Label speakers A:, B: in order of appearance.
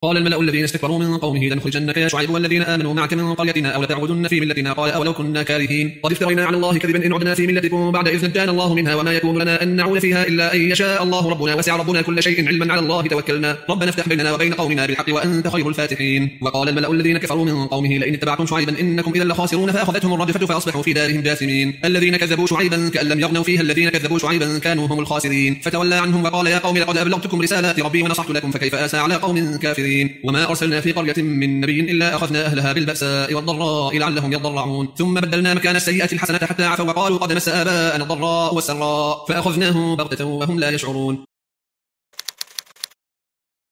A: قال الملأ الذين استكبروا من قومه لنخرجنك يا شعيب والذين آمنوا معك من قريتنا أو لتعودن في ملتنا قال أولو كنا كارهين قد افترينا على الله كذبا إن عدنا في ملتكم بعد إذ نجانا الله منها وما يكون لنا أن نعود فيها إلا أن يشاء الله ربنا وسع ربنا كل شيء علما على الله توكلنا ربنا افتح بيننا وبين قومنا بالحق وأنت خير الفاتحين. وقال الملأ الذين كفروا من قومه لئن اتبعتم شعيبا إنكم إذا لخاسرون فأخذتهم الرجفة فأصبحوا في دارهم جاثمين. الذين كذبوا شعيبا كأن لم يغنوا فيها الذين كذبوا شعيبا كانوا هم الخاسرين فتولى عنهم وقال يا قوم لقد أبلغتكم رسالات ربي ونصحت لكم فكيف آسى على قوم كافرين. وما أرسلنا في قرية من نبي إلا أخذنا أهلها بالبأساء والضراء لعلهم يضرعون ثم بدلنا مكان السيئة الحسنة حتى عفوا وقالوا قد مس آباءنا الضراء والسراء فأخذناهم بغتة وهم لا يشعرون.